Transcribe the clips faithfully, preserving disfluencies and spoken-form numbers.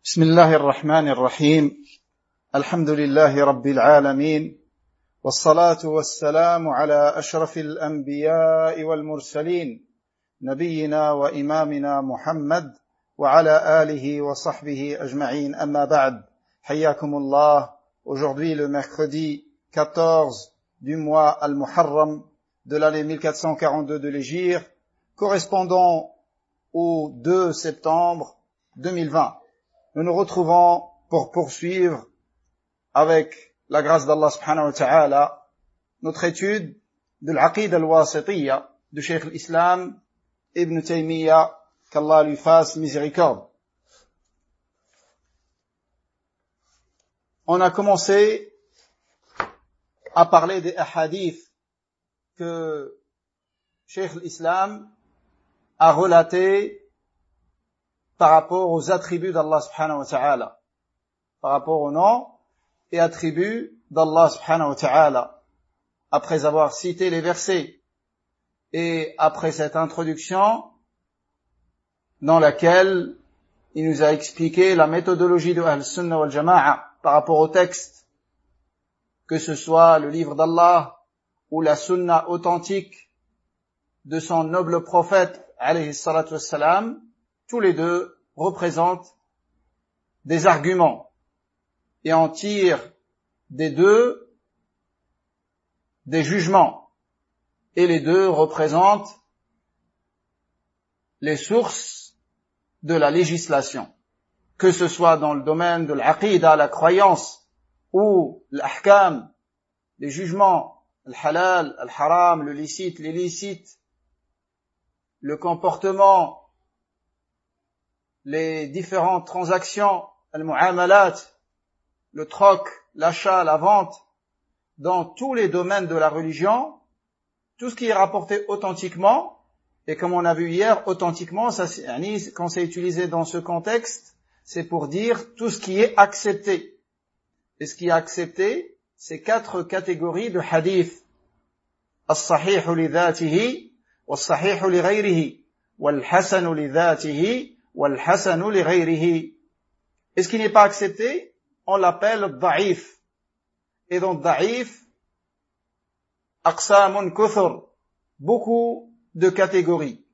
بسم الله الرحمن الرحيم الحمد لله رب العالمين والصلاة والسلام على أشرف الأنبياء والمرسلين نبينا وإمامنا محمد وعلى آله وصحبه أجمعين أما بعد حياكم الله. Aujourd'hui le mercredi quatorze du mois Al-Muharram de l'année mille quatre cent quarante-deux de l'Hégire, correspondant au deux septembre deux mille vingt. Nous nous retrouvons pour poursuivre, avec la grâce d'Allah subhanahu wa ta'ala, notre étude de l'Aqid al-Wasitiyya de Cheikh l'Islam Ibn Taymiyyah, qu'Allah lui fasse miséricorde. On a commencé à parler des hadiths que Cheikh l'Islam a relatés par rapport aux attributs d'Allah subhanahu wa ta'ala, par rapport aux noms et attributs d'Allah subhanahu wa ta'ala, après avoir cité les versets et après cette introduction dans laquelle il nous a expliqué la méthodologie de Ahl-Sunnah wal Jama'a par rapport au texte, que ce soit le livre d'Allah ou la Sunna authentique de son noble prophète alayhi salatu wassalam. Tous les deux représentent des arguments et en tirent des deux des jugements, et les deux représentent les sources de la législation, que ce soit dans le domaine de l'aqida, la croyance, ou l'ahkam, les jugements, le halal, le haram, le licite, l'illicite, le comportement, les différentes transactions, al-mu'amalat, le troc, l'achat, la vente, dans tous les domaines de la religion, tout ce qui est rapporté authentiquement, et comme on a vu hier, authentiquement, ça, quand c'est utilisé dans ce contexte, c'est pour dire tout ce qui est accepté. Et ce qui est accepté, c'est quatre catégories de hadith. As-sahihu li dhatihi, was-sahihu li ghayrihi, wal-hasanu li dhatihi, wal-hasanu li ghayrihi. Et ce qui n'est pas accepté, on l'appelle da'if. Et donc da'if, aqsamun kuthur, beaucoup de catégories.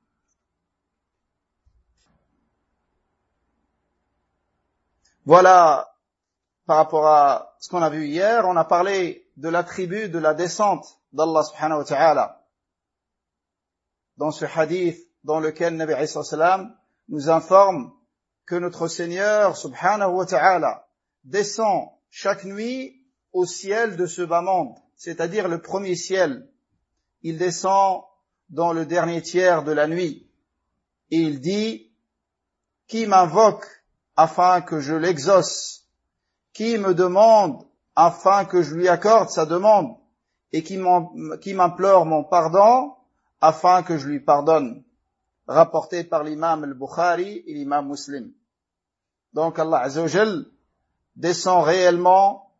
Voilà, par rapport à ce qu'on a vu hier, on a parlé de l'attribut de la descente d'Allah subhanahu wa ta'ala. Dans ce hadith dans lequel Nabi alayhi salam nous informe que notre Seigneur subhanahu wa ta'ala descend chaque nuit au ciel de ce bas monde, c'est-à-dire le premier ciel. Il descend dans le dernier tiers de la nuit et il dit: qui m'invoque afin que je l'exauce, qui me demande afin que je lui accorde sa demande, et qui m'implore mon pardon afin que je lui pardonne. Rapporté par l'imam al-Bukhari et l'imam Muslim. Donc Allah Azza wa Jal descend réellement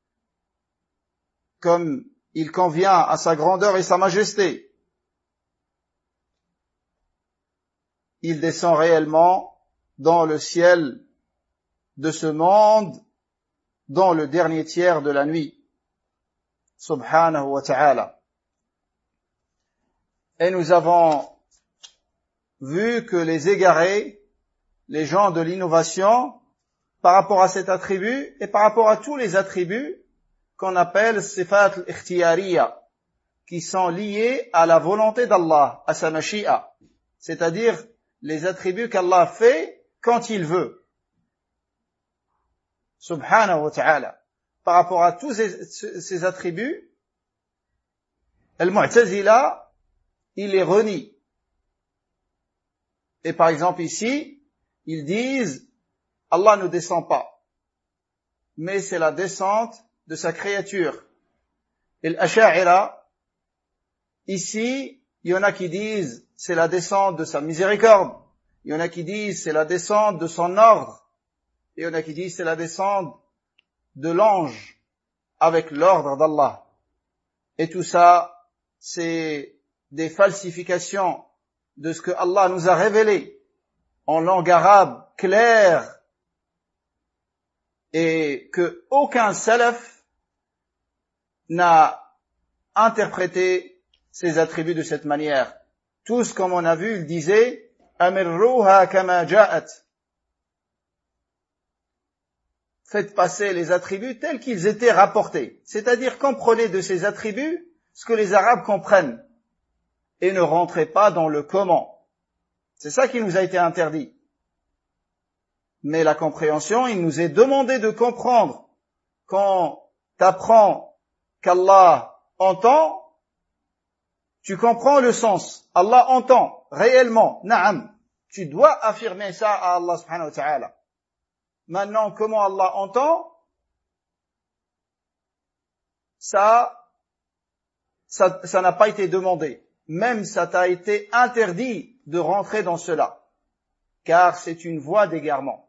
comme il convient à sa grandeur et sa majesté. Il descend réellement dans le ciel de ce monde, dans le dernier tiers de la nuit. Subhanahu wa ta'ala. Et nous avons vu que les égarés, les gens de l'innovation, par rapport à cet attribut et par rapport à tous les attributs qu'on appelle sifat al-ikhtiyariya, qui sont liés à la volonté d'Allah, à sa mashi'a, c'est-à-dire les attributs qu'Allah fait quand il veut. Subhanahu wa ta'ala. Par rapport à tous ces, ces attributs, al-Mu'tazila, il les renie. Et par exemple ici, ils disent, Allah ne descend pas, mais c'est la descente de sa créature. Et l'Asha'ira, ici, il y en a qui disent, c'est la descente de sa miséricorde. Il y en a qui disent, c'est la descente de son ordre. Et il y en a qui disent, c'est la descente de l'ange avec l'ordre d'Allah. Et tout ça, c'est des falsifications de ce que Allah nous a révélé en langue arabe claire et que aucun salaf n'a interprété ces attributs de cette manière. Tous, comme on a vu, ils disaient amirruha kama ja'at. Faites passer les attributs tels qu'ils étaient rapportés. C'est-à-dire, comprenez de ces attributs ce que les Arabes comprennent et ne rentrez pas dans le comment. C'est ça qui nous a été interdit. Mais la compréhension, il nous est demandé de comprendre. Quand tu apprends qu'Allah entend, tu comprends le sens. Allah entend réellement, na'am. Tu dois affirmer ça à Allah subhanahu wa ta'ala. Maintenant, comment Allah entend? Ça, ça, ça n'a pas été demandé. Même ça t'a été interdit de rentrer dans cela. Car c'est une voie d'égarement.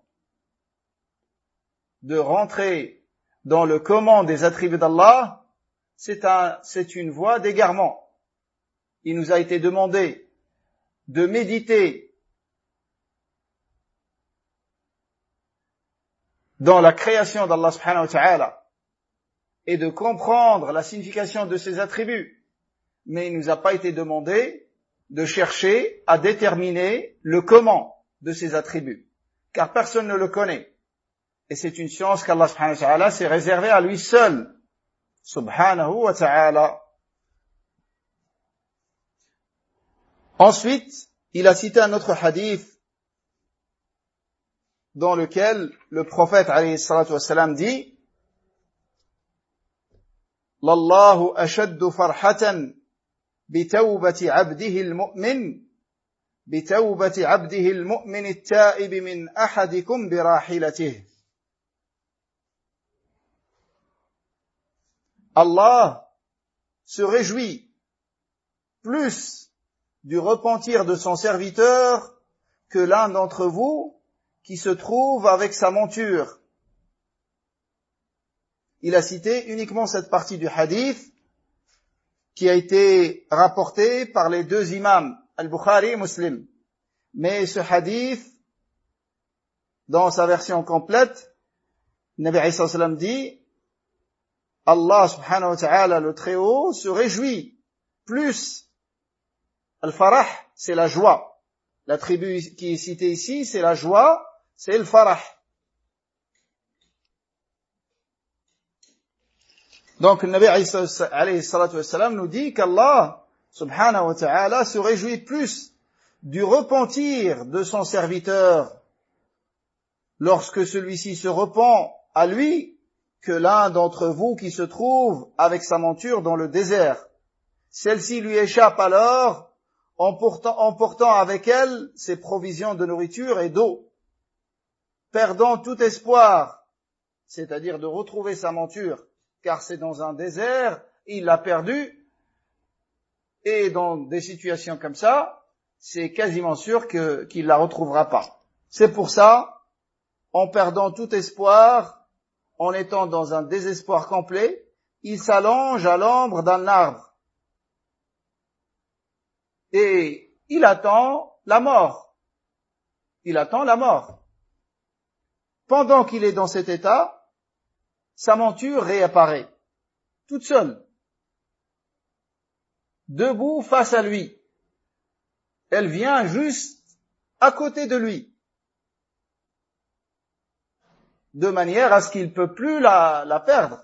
De rentrer dans le comment des attributs d'Allah, c'est un, c'est une voie d'égarement. Il nous a été demandé de méditer dans la création d'Allah subhanahu wa ta'ala et de comprendre la signification de ses attributs. Mais il ne nous a pas été demandé de chercher à déterminer le comment de ces attributs. Car personne ne le connaît. Et c'est une science qu'Allah subhanahu wa ta'ala s'est réservée à lui seul. Subhanahu wa ta'ala. Ensuite, il a cité un autre hadith dans lequel le prophète alayhi salatu wassalam dit Lallahu ashaddu farhatan bitawbati abdihi al-mu'min bitawbati abdihi al-mu'min at-ta'ib min ahadikum birahilatihi. Allah se réjouit plus du repentir de son serviteur que l'un d'entre vous qui se trouve avec sa monture. Il a cité uniquement cette partie du hadith qui a été rapportée par les deux imams, Al-Bukhari et Muslim. Mais ce hadith, dans sa version complète, Nabi sallallahu alayhi wa sallam dit Allah subhanahu wa ta'ala, le Très-Haut, se réjouit plus. Al-Farah, c'est la joie. L'attribut qui est cité ici, c'est la joie, c'est le farah. Donc, le Nabi alayhi salatu wassalam nous dit qu'Allah subhanahu wa ta'ala se réjouit plus du repentir de son serviteur lorsque celui-ci se repent à lui que l'un d'entre vous qui se trouve avec sa monture dans le désert. Celle-ci lui échappe alors en portant, en portant avec elle ses provisions de nourriture et d'eau, perdant tout espoir, c'est-à-dire de retrouver sa monture, car c'est dans un désert, il l'a perdue, et dans des situations comme ça, c'est quasiment sûr que, qu'il la retrouvera pas. C'est pour ça, en perdant tout espoir, en étant dans un désespoir complet, il s'allonge à l'ombre d'un arbre. Et il attend la mort. Il attend la mort. Pendant qu'il est dans cet état, sa monture réapparaît, toute seule, debout face à lui. Elle vient juste à côté de lui, de manière à ce qu'il ne peut plus la, la perdre.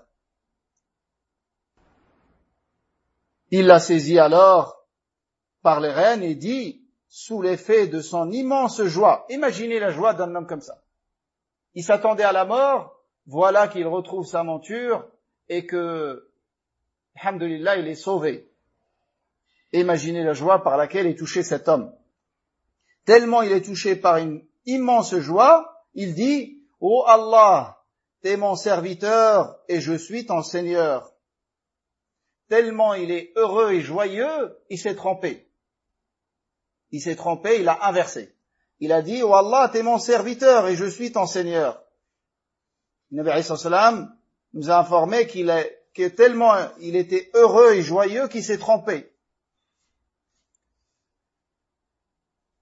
Il la saisit alors par les rênes et dit, sous l'effet de son immense joie, imaginez la joie d'un homme comme ça. Il s'attendait à la mort, voilà qu'il retrouve sa monture et que, alhamdulillah, il est sauvé. Imaginez la joie par laquelle est touché cet homme. Tellement il est touché par une immense joie, il dit, « Oh Allah, t'es mon serviteur et je suis ton Seigneur. » Tellement il est heureux et joyeux, il s'est trompé. Il s'est trompé, il a inversé. Il a dit, « Oh Allah, t'es mon serviteur et je suis ton Seigneur. » Le Nabi alayhi salam nous a informé qu'il est, que tellement il était heureux et joyeux qu'il s'est trompé.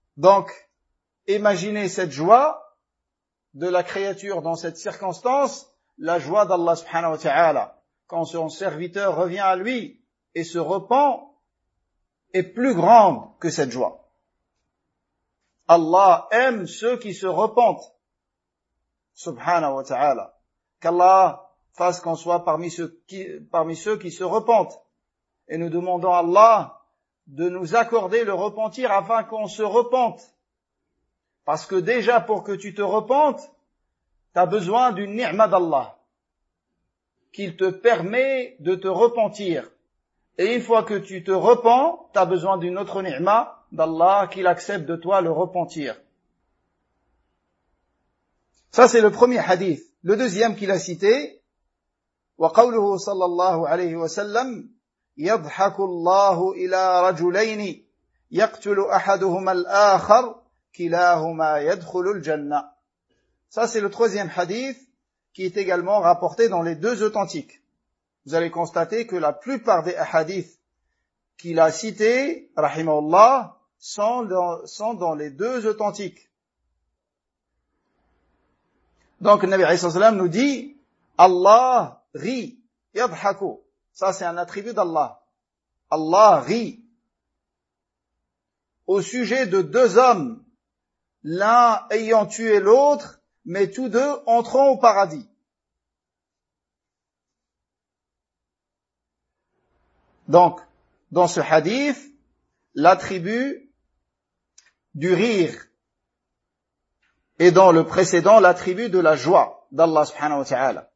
Donc, imaginez cette joie de la créature dans cette circonstance la joie d'Allah subhanahu wa ta'ala, quand son serviteur revient à lui et se repent, est plus grande que cette joie. Allah aime ceux qui se repentent, subhanahu wa ta'ala. Qu'Allah fasse qu'on soit parmi ceux qui, parmi ceux qui se repentent. Et nous demandons à Allah de nous accorder le repentir afin qu'on se repente. Parce que déjà, pour que tu te repentes, tu as besoin d'une ni'ma d'Allah, qu'il te permet de te repentir. Et une fois que tu te repens, tu as besoin d'une autre ni'ma d'Allah, qu'il accepte de toi le repentir. Ça, c'est le premier hadith. Le deuxième qu'il a cité, وقوله صلى الله عليه وسلم يضحك الله إلى رجلين يقتل أحدهما الآخر كلاهما يدخل الجنة. Ça, c'est le troisième hadith qui est également rapporté dans les deux authentiques. Vous allez constater que la plupart des hadiths qu'il a cités, rahimahullah, sont dans, sont dans les deux authentiques. Donc, le Nabi alayhi salam nous dit, Allah rit, yadhaku. Ça, c'est un attribut d'Allah. Allah rit. Au sujet de deux hommes, l'un ayant tué l'autre, mais tous deux entrant au paradis. Donc, dans ce hadith, l'attribut du rire, et dans le précédent, l'attribut de la joie d'Allah subhanahu wa ta'ala.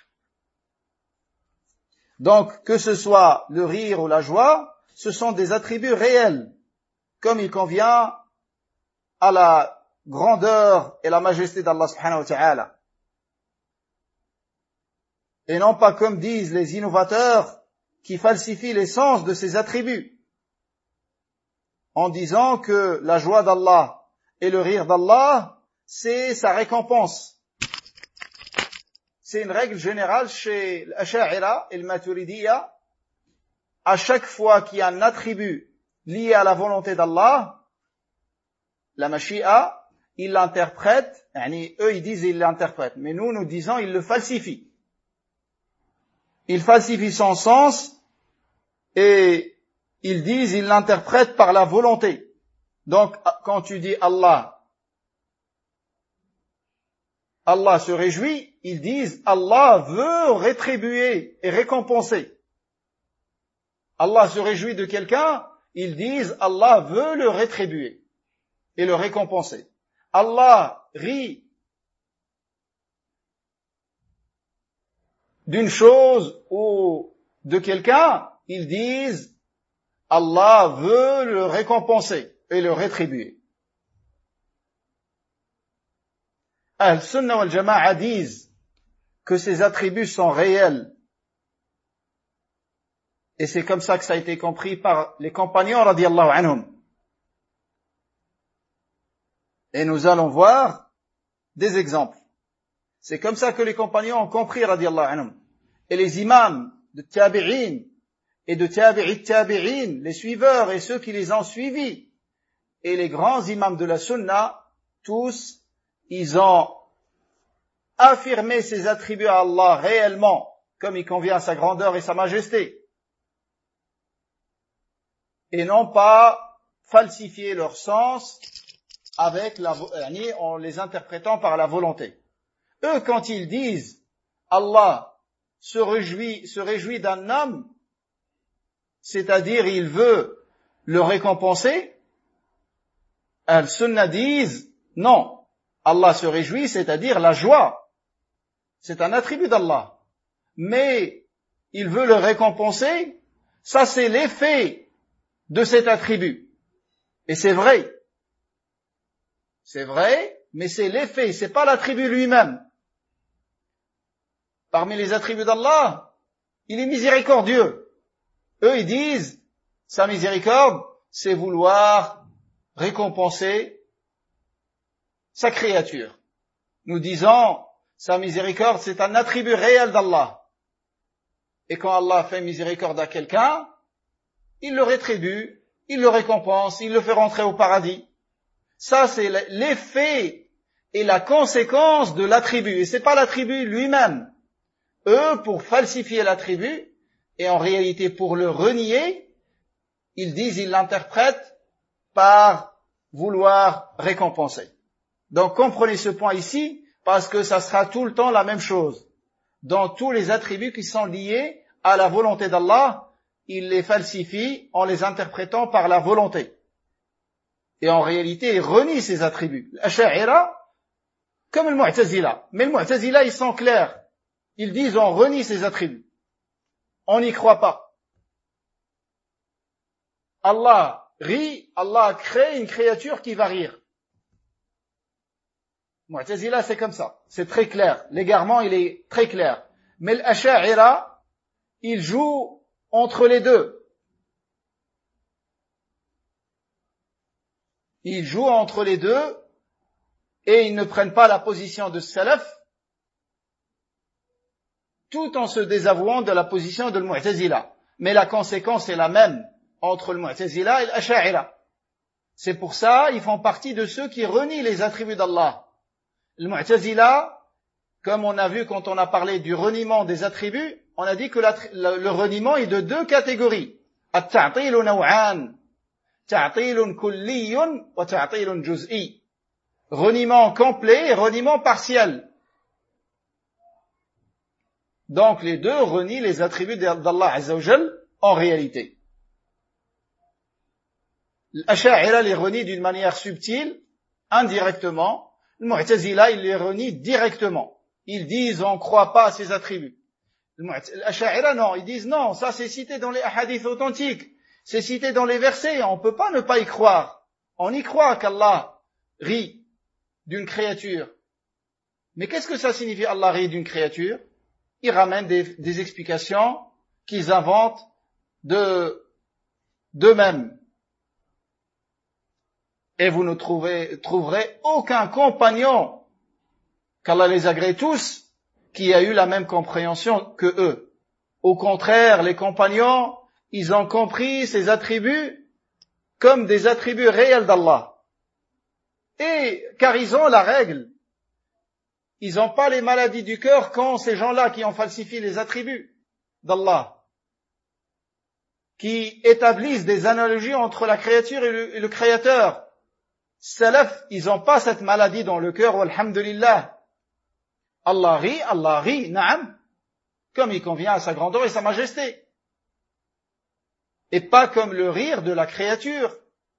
Donc, que ce soit le rire ou la joie, ce sont des attributs réels, comme il convient à la grandeur et la majesté d'Allah subhanahu wa ta'ala. Et non pas comme disent les innovateurs qui falsifient l'essence de ces attributs, en disant que la joie d'Allah et le rire d'Allah, c'est sa récompense. C'est une règle générale chez l'Asha'ira et le Maturidiyya. À chaque fois qu'il y a un attribut lié à la volonté d'Allah, la Mashi'a, ils l'interprètent, eux ils disent ils l'interprètent, mais nous nous disons ils le falsifient. Ils falsifient son sens et ils disent ils l'interprètent par la volonté. Donc quand tu dis Allah, Allah se réjouit, ils disent Allah veut rétribuer et récompenser. Allah se réjouit de quelqu'un, ils disent Allah veut le rétribuer et le récompenser. Allah rit d'une chose ou de quelqu'un, ils disent Allah veut le récompenser et le rétribuer. Al-Sunnah wal-Jama'a disent que ces attributs sont réels. Et c'est comme ça que ça a été compris par les compagnons radiyallahu anhum. Et nous allons voir des exemples. C'est comme ça que les compagnons ont compris radiyallahu anhum. Et les imams de tabi'in et de tabi'it tabi'in, les suiveurs et ceux qui les ont suivis, et les grands imams de la Sunna, tous, ils ont affirmé ces attributs à Allah réellement, comme il convient à sa grandeur et sa majesté, et non pas falsifier leur sens avec la, en les interprétant par la volonté. Eux, quand ils disent Allah se réjouit, se réjouit d'un homme, c'est-à-dire il veut le récompenser, Al-Sunnah disent non. Allah se réjouit, c'est-à-dire la joie. C'est un attribut d'Allah. Mais il veut le récompenser, ça c'est l'effet de cet attribut. Et c'est vrai. C'est vrai, mais c'est l'effet, c'est pas l'attribut lui-même. Parmi les attributs d'Allah, il est miséricordieux. Eux, ils disent, sa miséricorde, c'est vouloir récompenser sa créature. Nous disons, sa miséricorde, c'est un attribut réel d'Allah. Et quand Allah fait miséricorde à quelqu'un, il le rétribue, il le récompense, il le fait rentrer au paradis. Ça, c'est l'effet et la conséquence de l'attribut. Et c'est pas l'attribut lui-même. eux, pour falsifier l'attribut, et en réalité pour le renier, ils disent, ils l'interprètent par vouloir récompenser. Donc comprenez ce point ici, parce que ça sera tout le temps la même chose. Dans tous les attributs qui sont liés à la volonté d'Allah, ils les falsifient en les interprétant par la volonté. Et en réalité, ils renient ces attributs. L'Asha'ira, comme le Mu'tazila. Mais le Mu'tazila, ils sont clairs. Ils disent, on renie ces attributs. On n'y croit pas. Allah rit, Allah crée une créature qui va rire. Mu'tazila, c'est comme ça. C'est très clair. L'égarement, il est très clair. Mais l'Asha'ira, il joue entre les deux. Ils jouent entre les deux et ils ne prennent pas la position de salaf tout en se désavouant de la position de l'Mu'tazila. Mais la conséquence est la même entre le Mu'tazila et l'Asha'ira. C'est pour ça ils font partie de ceux qui renient les attributs d'Allah. Le Mu'tazila, comme on a vu quand on a parlé du reniement des attributs, on a dit que le reniement est de deux catégories. At-ta'tilu naw'an. Ta'tilun kulliyun wa ta'tilun juz'i. Reniement complet et reniement partiel. Donc les deux renient les attributs d'Allah Azza wa Jal en réalité. L'Asha'ira les renie d'une manière subtile, indirectement. Le Mu'tazila, il les renie directement. Ils disent on ne croit pas à ces attributs. L'Asha'ira non, ils disent non, ça c'est cité dans les hadiths authentiques. C'est cité dans les versets, on ne peut pas ne pas y croire. On y croit qu'Allah rit d'une créature. Mais qu'est-ce que ça signifie Allah rit d'une créature? Ils ramènent des, des explications qu'ils inventent de, d'eux-mêmes. Et vous ne trouvez, trouverez aucun compagnon, qu'Allah les agrée tous, qui a eu la même compréhension que eux. Au contraire, les compagnons, ils ont compris ces attributs comme des attributs réels d'Allah. Et car ils ont la règle, ils n'ont pas les maladies du cœur quand ces gens-là qui ont falsifié les attributs d'Allah, qui établissent des analogies entre la créature et le, et le créateur. Salaf, ils n'ont pas cette maladie dans le cœur, walhamdulillah. Allah rit, Allah rit, na'am, comme il convient à sa grandeur et sa majesté. Et pas comme le rire de la créature.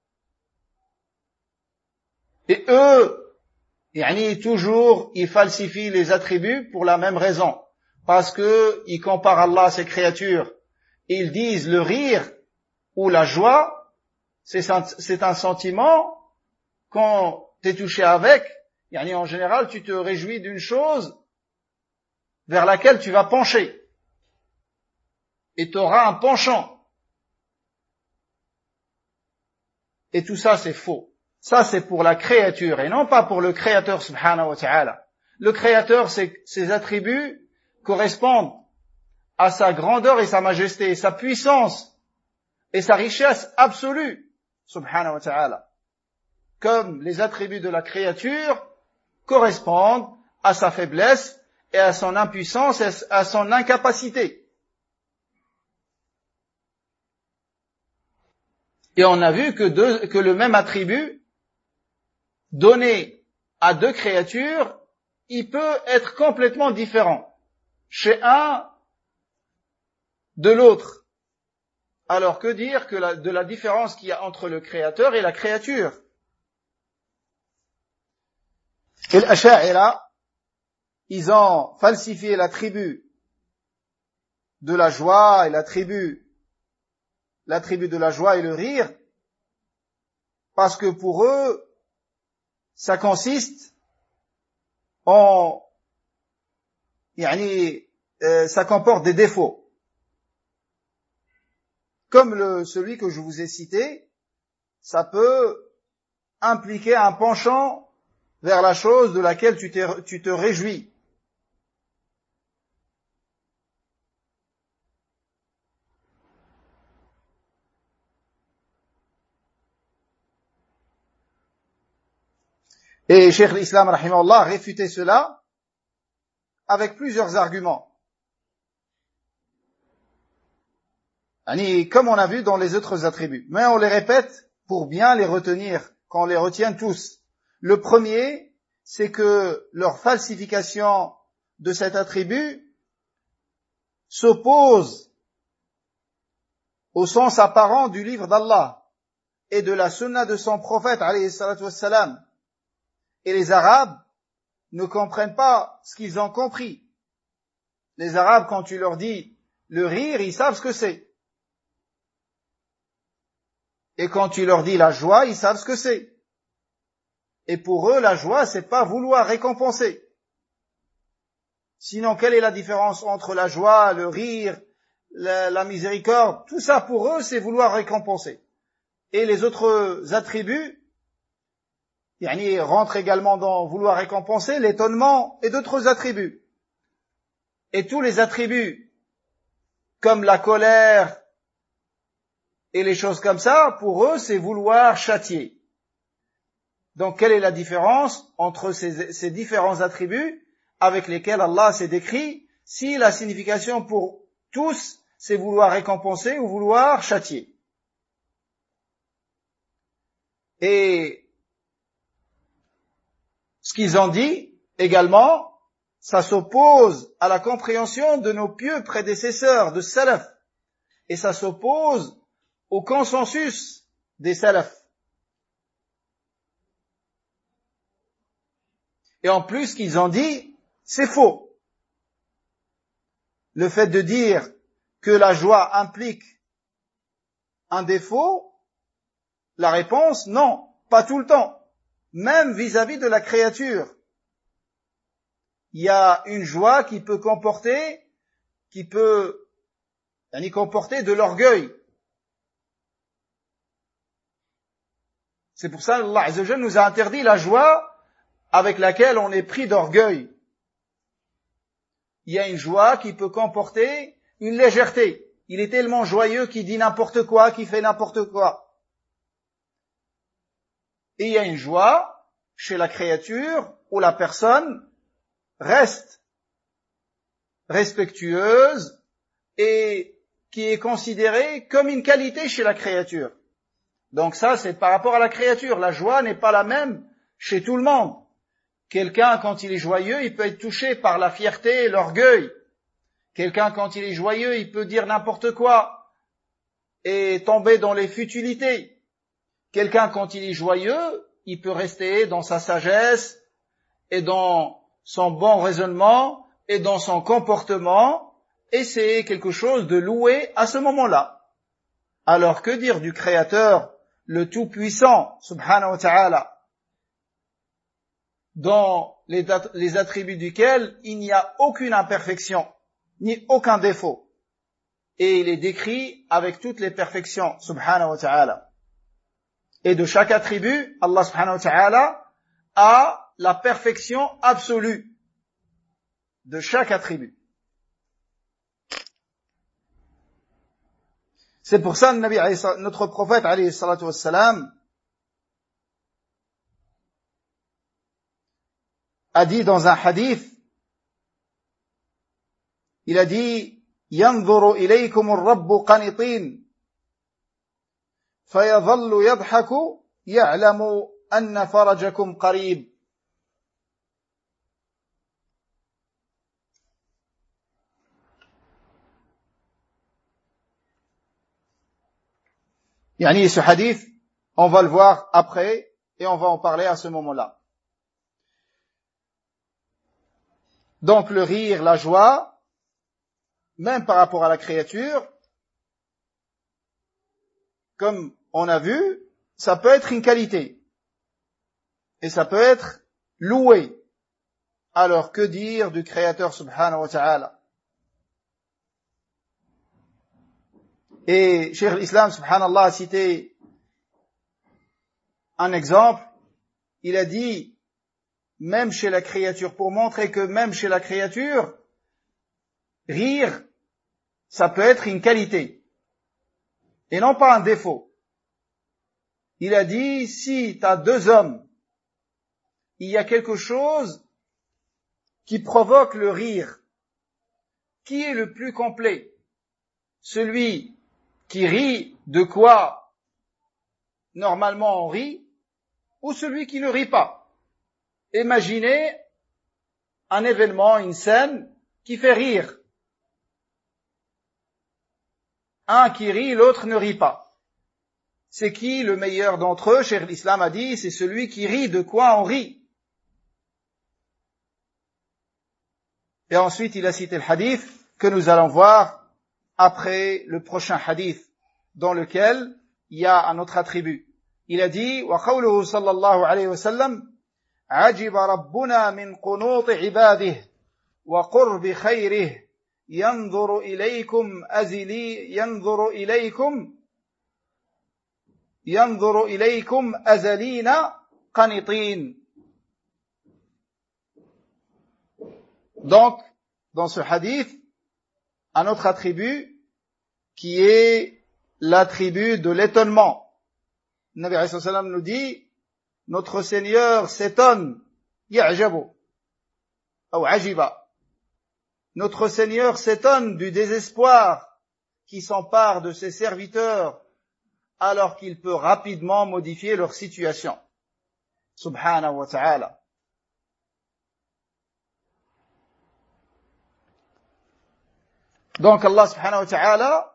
Et eux, yani toujours, ils falsifient les attributs pour la même raison. Parce que ils comparent Allah à ses créatures. Ils disent le rire ou la joie, c'est un, c'est un sentiment quand tu es touché avec, yani en général, tu te réjouis d'une chose vers laquelle tu vas pencher. Et tu auras un penchant. Et tout ça, c'est faux. Ça, c'est pour la créature et non pas pour le créateur subhanahu wa ta'ala. Le créateur, c'est, ses attributs correspondent à sa grandeur et sa majesté, et sa puissance et sa richesse absolue subhanahu wa ta'ala. Comme les attributs de la créature correspondent à sa faiblesse et à son impuissance et à son incapacité. Et on a vu que, deux, que le même attribut donné à deux créatures, il peut être complètement différent chez un de l'autre. Alors que dire que la, de la différence qu'il y a entre le créateur et la créature? Et l'Asha'ira, ils ont falsifié l'attribut de la joie et l'attribut l'attribut de la joie et le rire, parce que pour eux, ça consiste en, yani, euh, ça comporte des défauts. Comme le, celui que je vous ai cité, ça peut impliquer un penchant vers la chose de laquelle tu, tu te réjouis. Et Cheikh l'Islam, rahimahullah, a réfuté cela avec plusieurs arguments. comme on a vu dans les autres attributs. Mais on les répète pour bien les retenir, qu'on les retienne tous. Le premier, c'est que leur falsification de cet attribut s'oppose au sens apparent du livre d'Allah et de la sunna de son prophète, alayhi salatu wassalam. Et les Arabes ne comprennent pas ce qu'ils ont compris. Les Arabes, quand tu leur dis le rire, ils savent ce que c'est. Et quand tu leur dis la joie, ils savent ce que c'est. Et pour eux, la joie, c'est pas vouloir récompenser. Sinon, quelle est la différence entre la joie, le rire, la, la miséricorde? Tout ça, pour eux, c'est vouloir récompenser. Et les autres attributs, yani, rentrent également dans vouloir récompenser, l'étonnement et d'autres attributs. Et tous les attributs, comme la colère et les choses comme ça, pour eux, c'est vouloir châtier. Donc, quelle est la différence entre ces, ces différents attributs avec lesquels Allah s'est décrit, si la signification pour tous, c'est vouloir récompenser ou vouloir châtier? Et ce qu'ils ont dit également, ça s'oppose à la compréhension de nos pieux prédécesseurs, de salaf, et ça s'oppose au consensus des salaf. Et en plus, ce qu'ils ont dit, c'est faux. Le fait de dire que la joie implique un défaut, la réponse, non, pas tout le temps. Même vis-à-vis de la créature. Il y a une joie qui peut comporter, qui peut yani, comporter de l'orgueil. C'est pour ça qu'Allah Azza wa Jalla nous a interdit la joie avec laquelle on est pris d'orgueil. Il y a une joie qui peut comporter une légèreté. Il est tellement joyeux qu'il dit n'importe quoi, qu'il fait n'importe quoi. Et il y a une joie chez la créature où la personne reste respectueuse et qui est considérée comme une qualité chez la créature. Donc ça, c'est par rapport à la créature. La joie n'est pas la même chez tout le monde. Quelqu'un, quand il est joyeux, il peut être touché par la fierté et l'orgueil. Quelqu'un, quand il est joyeux, il peut dire n'importe quoi et tomber dans les futilités. Quelqu'un, quand il est joyeux, il peut rester dans sa sagesse et dans son bon raisonnement et dans son comportement, et c'est quelque chose de loué à ce moment-là. Alors que dire du Créateur, le Tout-Puissant, subhanahu wa ta'ala, dans les, les attributs duquel il n'y a aucune imperfection, ni aucun défaut. Et il est décrit avec toutes les perfections, subhanahu wa ta'ala. Et de chaque attribut, Allah subhanahu wa ta'ala a la perfection absolue de chaque attribut. C'est pour ça que notre prophète, alayhi salatu wassalam, a dit dans un hadith, il a dit, ينظر إليكم الرب قنطين فيظل يضحك يعلم أن فرجكم قريب. Yani ce hadith, on va le voir après et on va en parler à ce moment-là. Donc le rire, la joie, même par rapport à la créature, comme on a vu, ça peut être une qualité. Et ça peut être loué. Alors que dire du Créateur subhanahu wa ta'ala? Et Cheikh l'Islam subhanallah a cité un exemple. Il a dit, même chez la créature, pour montrer que même chez la créature, rire, ça peut être une qualité et non pas un défaut. Il a dit, si tu as deux hommes, il y a quelque chose qui provoque le rire. Qui est le plus complet? Celui qui rit de quoi normalement on rit, ou celui qui ne rit pas. Imaginez un événement, une scène qui fait rire. Un qui rit, l'autre ne rit pas. C'est qui le meilleur d'entre eux? Cheikh l'Islam a dit, c'est celui qui rit de quoi on rit. Et ensuite, il a cité le hadith que nous allons voir après le prochain hadith, dans lequel il y a un autre attribut. Il a dit, وَقَوْلُهُ صلى الله عليه وسلم عَجِبَ رَبُّنَا مِنْ قُنُوطِ عِبَادِهِ وَقُرْبِ خَيْرِهِ ينظر إليكم أزلي ينظر إليكم ينظر إليكم أزلين قنطين. Donc, dans ce hadith, un autre attribut qui est l'attribut de l'étonnement. Le Nabi alayhi salam nous dit, notre Seigneur s'étonne, ya'jabu, ou ajiba. Notre Seigneur s'étonne du désespoir qui s'empare de ses serviteurs alors qu'il peut rapidement modifier leur situation. Subhanahu wa ta'ala. Donc Allah subhanahu wa ta'ala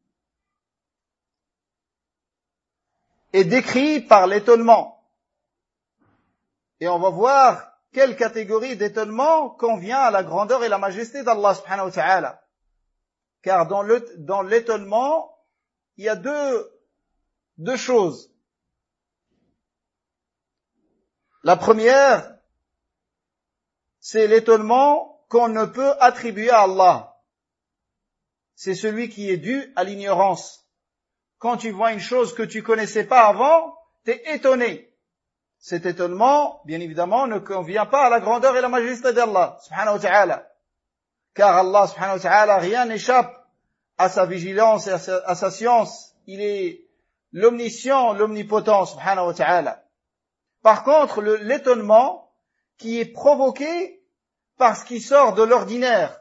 est décrit par l'étonnement. Et on va voir quelle catégorie d'étonnement convient à la grandeur et la majesté d'Allah subhanahu wa ta'ala. Car dans le, dans l'étonnement, il y a deux, deux choses. La première, c'est l'étonnement qu'on ne peut attribuer à Allah. C'est celui qui est dû à l'ignorance. Quand tu vois une chose que tu connaissais pas avant, t'es étonné. Cet étonnement, bien évidemment, ne convient pas à la grandeur et la majesté d'Allah, subhanahu wa ta'ala. Car Allah, subhanahu wa ta'ala, rien n'échappe à sa vigilance et à sa, à sa science. Il est l'omniscient, l'omnipotent, subhanahu wa ta'ala. Par contre, le, l'étonnement qui est provoqué par ce qui sort de l'ordinaire.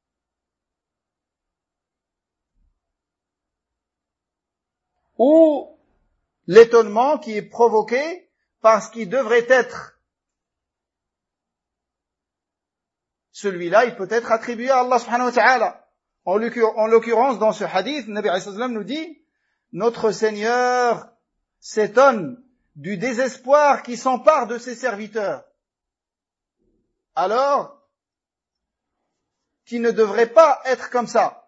Ou l'étonnement qui est provoqué par ce qui devrait être. Celui-là, il peut être attribué à Allah subhanahu wa ta'ala. En l'occurrence, dans ce hadith, le Nabi alayhi salam nous dit, notre Seigneur s'étonne du désespoir qui s'empare de ses serviteurs. Alors, qui ne devrait pas être comme ça.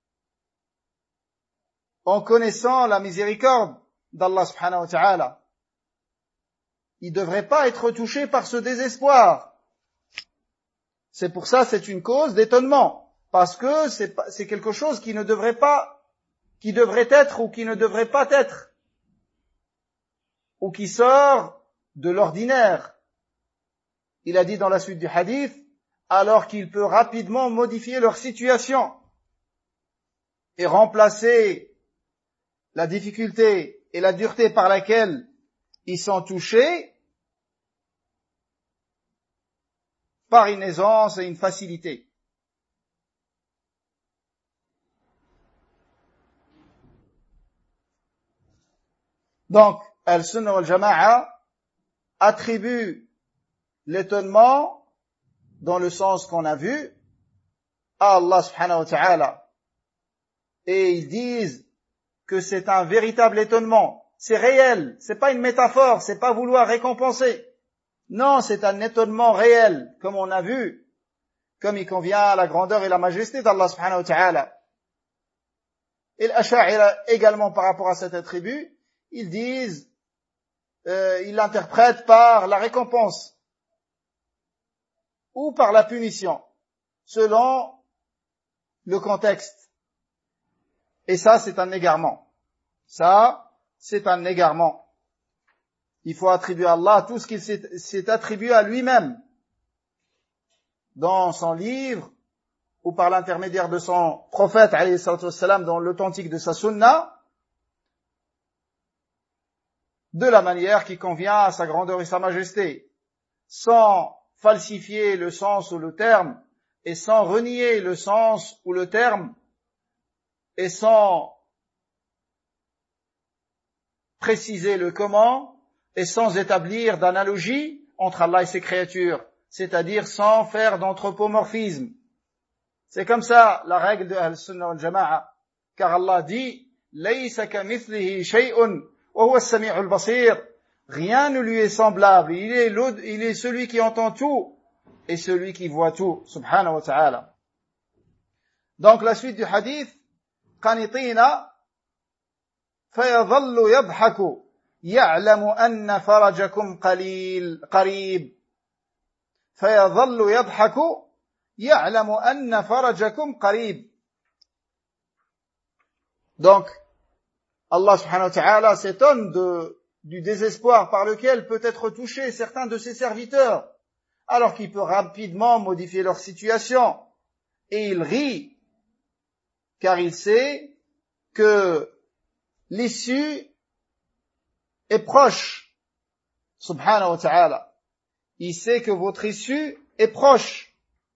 En connaissant la miséricorde d'Allah subhanahu wa ta'ala. Il ne devrait pas être touché par ce désespoir. C'est pour ça, c'est une cause d'étonnement. Parce que c'est, c'est quelque chose qui ne devrait pas, qui devrait être ou qui ne devrait pas être. Ou qui sort de l'ordinaire. Il a dit dans la suite du hadith, alors qu'il peut rapidement modifier leur situation et remplacer la difficulté et la dureté par laquelle ils sont touchés par une aisance et une facilité. Donc, Al-Sunnah wal-Jama'a attribue l'étonnement dans le sens qu'on a vu à Allah subhanahu wa ta'ala. Et ils disent que c'est un véritable étonnement. C'est réel, c'est pas une métaphore, c'est pas vouloir récompenser. Non, c'est un étonnement réel, comme on a vu, comme il convient à la grandeur et la majesté d'Allah subhanahu wa ta'ala. Et l'Asha'ira également par rapport à cet attribut, ils disent, euh, ils l'interprètent par la récompense ou par la punition, selon le contexte. Et ça, c'est un égarement. Ça, c'est un égarement. Il faut attribuer à Allah tout ce qu'il s'est, s'est attribué à lui-même dans son livre ou par l'intermédiaire de son prophète alayhi salatu wassalam dans l'authentique de sa sunna, de la manière qui convient à sa grandeur et sa majesté, sans falsifier le sens ou le terme, et sans renier le sens ou le terme, et sans préciser le comment et sans établir d'analogie entre Allah et ses créatures, c'est-à-dire sans faire d'anthropomorphisme. C'est comme ça la règle de Ahl-Sunnah wal Jama'a, car Allah dit « Laysa kamithlihi shay'un wa huwa as-sami'ul basir » Rien ne lui est semblable, il est, il est celui qui entend tout et celui qui voit tout, subhanahu wa ta'ala. Donc la suite du hadith, qanitina fayadhallu yadhaku ya'lamu anna farajakum qalil qarib. Fayadhallu yadhaku ya'lamu anna farajakum qarib. Donc Allah subhanahu wa ta'ala s'étonne de du désespoir par lequel peut être touché certains de ses serviteurs, alors qu'il peut rapidement modifier leur situation. Et il rit, car il sait que l'issue est proche. Subhanahu wa ta'ala. Il sait que votre issue est proche.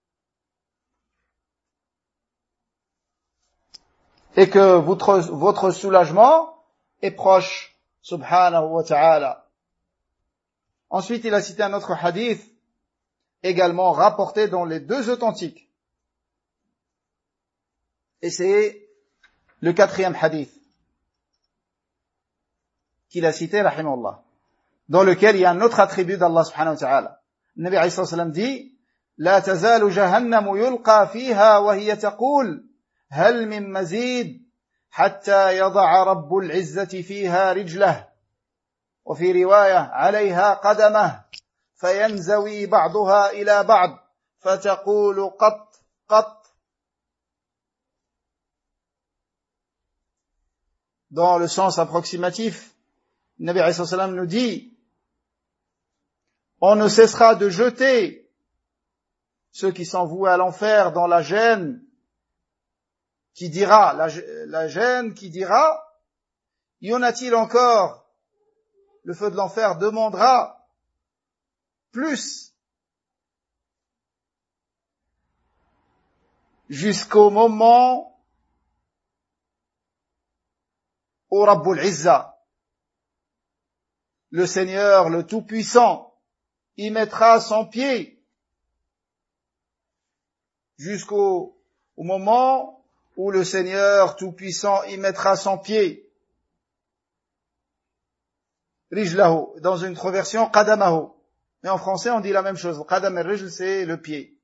Et que votre, votre soulagement est proche. Subhanahu wa ta'ala. Ensuite, il a cité un autre hadith, également rapporté dans les deux authentiques. Et c'est le quatrième hadith qu'il a cité, rahimahullah, dans lequel il y a un autre attribut d'Allah subhanahu wa ta'ala. Le Nabi alayhi sallam dit, لا تزال جهنم يلقى فيها وهي تقول هل من مزيد حتى يضع رب العزة فيها رجله وفي رواية عليها قدمه فينزوي بعضها إلى بعض فتقول قط قط. Dans le sens approximatif, le Nabi alayhi sallam nous dit, on ne cessera de jeter ceux qui sont voués à l'enfer dans la gêne qui dira, la, la gêne qui dira, y en a-t-il encore? Le feu de l'enfer demandera plus, jusqu'au moment où Rabbul Izza, le Seigneur, le Tout-Puissant, y mettra son pied, jusqu'au au moment où le Seigneur Tout-Puissant y mettra son pied. Rijlahu, dans une autre version, qadamahu. Mais en français, on dit la même chose. Qadam al-rijl, c'est le pied.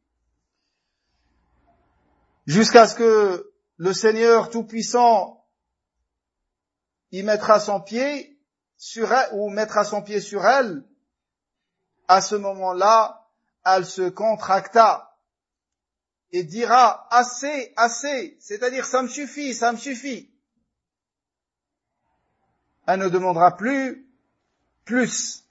Jusqu'à ce que le Seigneur Tout-Puissant y mettra son pied sur elle, ou mettra son pied sur elle, à ce moment-là, elle se contracta et dira assez, assez, c'est-à-dire ça me suffit, ça me suffit. Elle ne demandera plus, plus.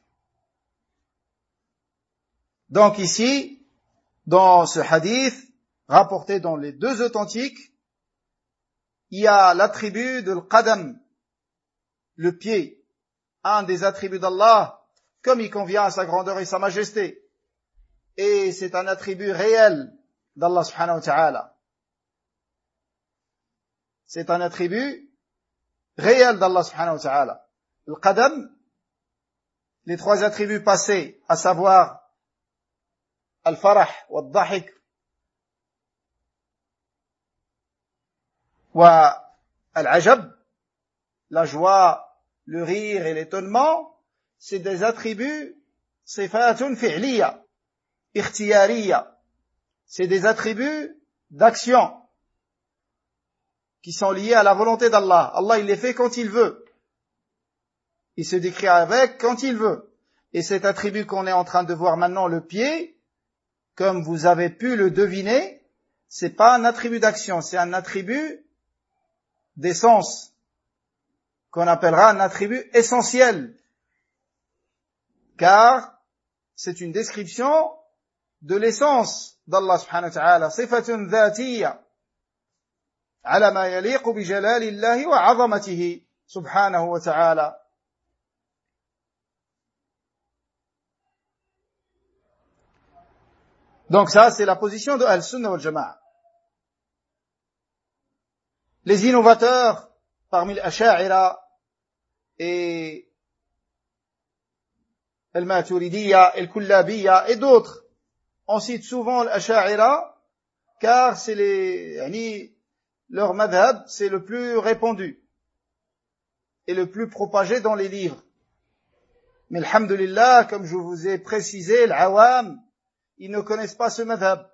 Donc ici, dans ce hadith, rapporté dans les deux authentiques, il y a l'attribut de l'qadam, le pied, un des attributs d'Allah, comme il convient à sa grandeur et sa majesté. Et c'est un attribut réel d'Allah subhanahu wa ta'ala. C'est un attribut réel d'Allah subhanahu wa ta'ala. Le qadam, les trois attributs passés, à savoir al-farah wa al-dahik wa al-ajab, la joie, le rire et l'étonnement, c'est des attributs sifatun fi'liya, ikhtiyariya. C'est des attributs d'action qui sont liés à la volonté d'Allah. Allah, il les fait quand il veut. Il se décrit avec quand il veut. Et cet attribut qu'on est en train de voir maintenant, le pied, comme vous avez pu le deviner, c'est pas un attribut d'action, c'est un attribut d'essence, qu'on appellera un attribut essentiel. Car c'est une description de l'essence d'Allah subhanahu wa ta'ala, sifatun dhatiyya, ala ma yaliqu bi jalalillahi wa 'azamatihi subhanahu wa ta'ala. Donc ça, c'est la position de Al-Sunnah wal Jama'a. Les innovateurs, parmi les Asha'ira et Al-Maturidiyya, Al-Kullabiyya et d'autres. On cite souvent l'Asha'ira car c'est les, yani, leur madhab, c'est le plus répandu et le plus propagé dans les livres. Mais alhamdulillah, comme je vous ai précisé, l'awam, ils ne connaissent pas ce madhab.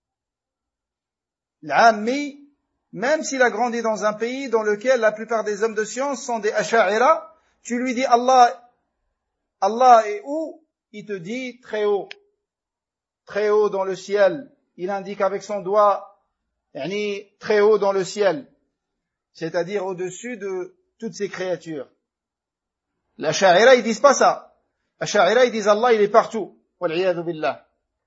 L'ammi, même s'il a grandi dans un pays dans lequel la plupart des hommes de science sont des asha'ira, tu lui dis Allah, Allah est où? Il te dit très haut. Très haut dans le ciel. Il indique avec son doigt, yani, très haut dans le ciel. C'est-à-dire au-dessus de toutes ces créatures. La sha'ira, ils disent pas ça. La sha'ira, ils disent Allah, il est partout. Wal'iyadhu billah.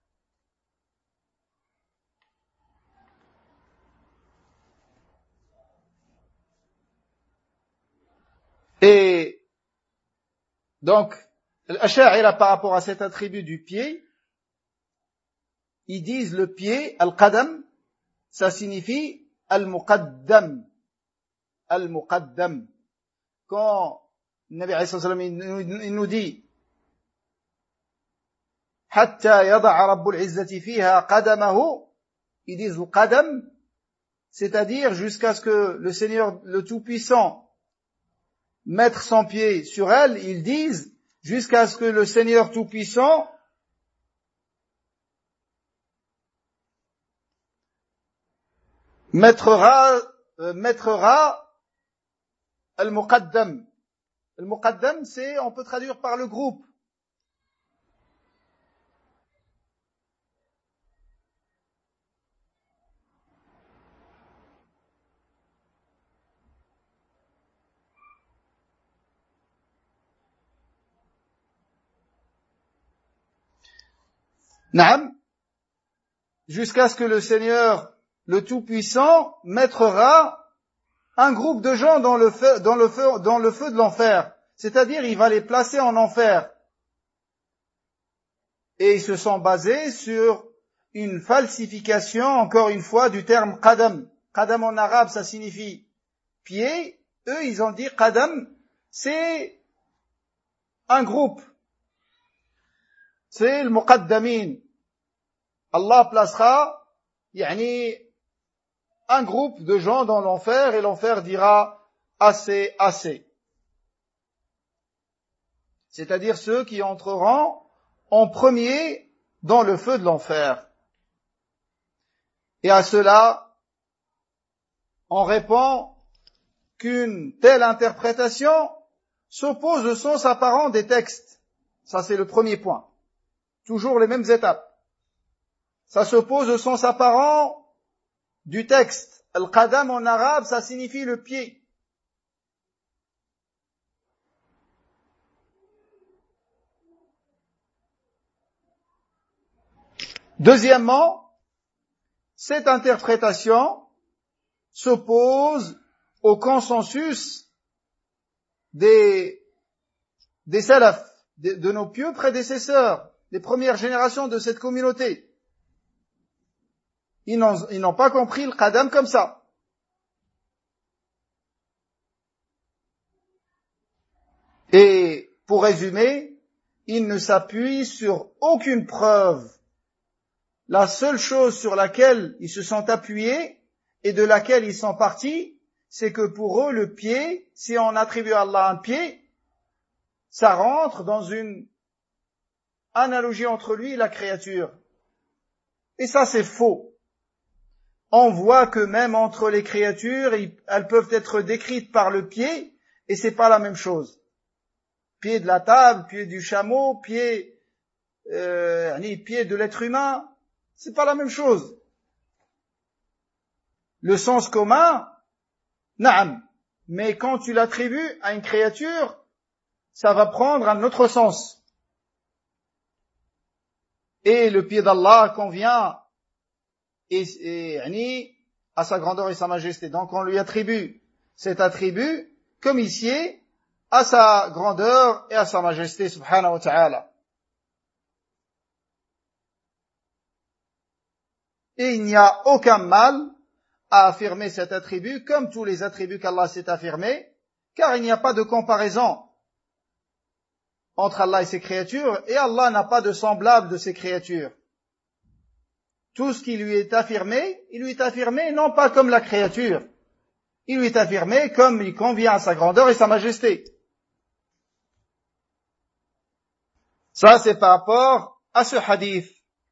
Et donc, l'asha'ira par rapport à cet attribut du pied, ils disent le pied, al-qadam, ça signifie al-muqaddam. Al-muqaddam. Quand le Nabi alayhi sallam il nous dit hatta yada'a rabbul izzati fiha qadamahu, ils disent le qadam, c'est-à-dire jusqu'à ce que le Seigneur le Tout-Puissant mette son pied sur elle, ils disent jusqu'à ce que le Seigneur Tout-Puissant mettra, euh, mettra al-muqaddam. Al-muqaddam, c'est, on peut traduire par le groupe. Naam, jusqu'à ce que le Seigneur, le Tout-Puissant, mettra un groupe de gens dans le feu, dans le feu, dans le feu de l'enfer. C'est-à-dire, il va les placer en enfer. Et ils se sont basés sur une falsification, encore une fois, du terme qadam. Qadam en arabe, ça signifie pied. Eux, ils ont dit qadam, c'est un groupe. C'est le muqaddamin. Allah placera, yani, un groupe de gens dans l'enfer et l'enfer dira assez, assez. C'est-à-dire ceux qui entreront en premier dans le feu de l'enfer. Et à cela, on répond qu'une telle interprétation s'oppose au sens apparent des textes. Ça, c'est le premier point. Toujours les mêmes étapes. Ça s'oppose au sens apparent du texte. Al-qadam en arabe, ça signifie le pied. Deuxièmement, cette interprétation s'oppose au consensus des, des salafs, de, de nos pieux prédécesseurs, des premières générations de cette communauté. Ils n'ont, ils n'ont pas compris le qadam comme ça. Et pour résumer, ils ne s'appuient sur aucune preuve. La seule chose sur laquelle ils se sont appuyés et de laquelle ils sont partis, c'est que pour eux, le pied, si on attribue à Allah un pied, ça rentre dans une analogie entre lui et la créature. Et ça, c'est faux. On voit que même entre les créatures, elles peuvent être décrites par le pied, et c'est pas la même chose. Pied de la table, pied du chameau, pied, euh, pied de l'être humain, c'est pas la même chose. Le sens commun, na'am, mais quand tu l'attribues à une créature, ça va prendre un autre sens. Et le pied d'Allah convient et, et, à sa grandeur et sa majesté. Donc on lui attribue cet attribut comme ici à sa grandeur et à sa majesté subhanahu wa ta'ala. Et il n'y a aucun mal à affirmer cet attribut comme tous les attributs qu'Allah s'est affirmé, car il n'y a pas de comparaison entre Allah et ses créatures, et Allah n'a pas de semblable de ses créatures. Tout ce qui lui est affirmé, il lui est affirmé non pas comme la créature, il lui est affirmé comme il convient à sa grandeur et sa majesté. Ça, c'est par rapport à ce hadith.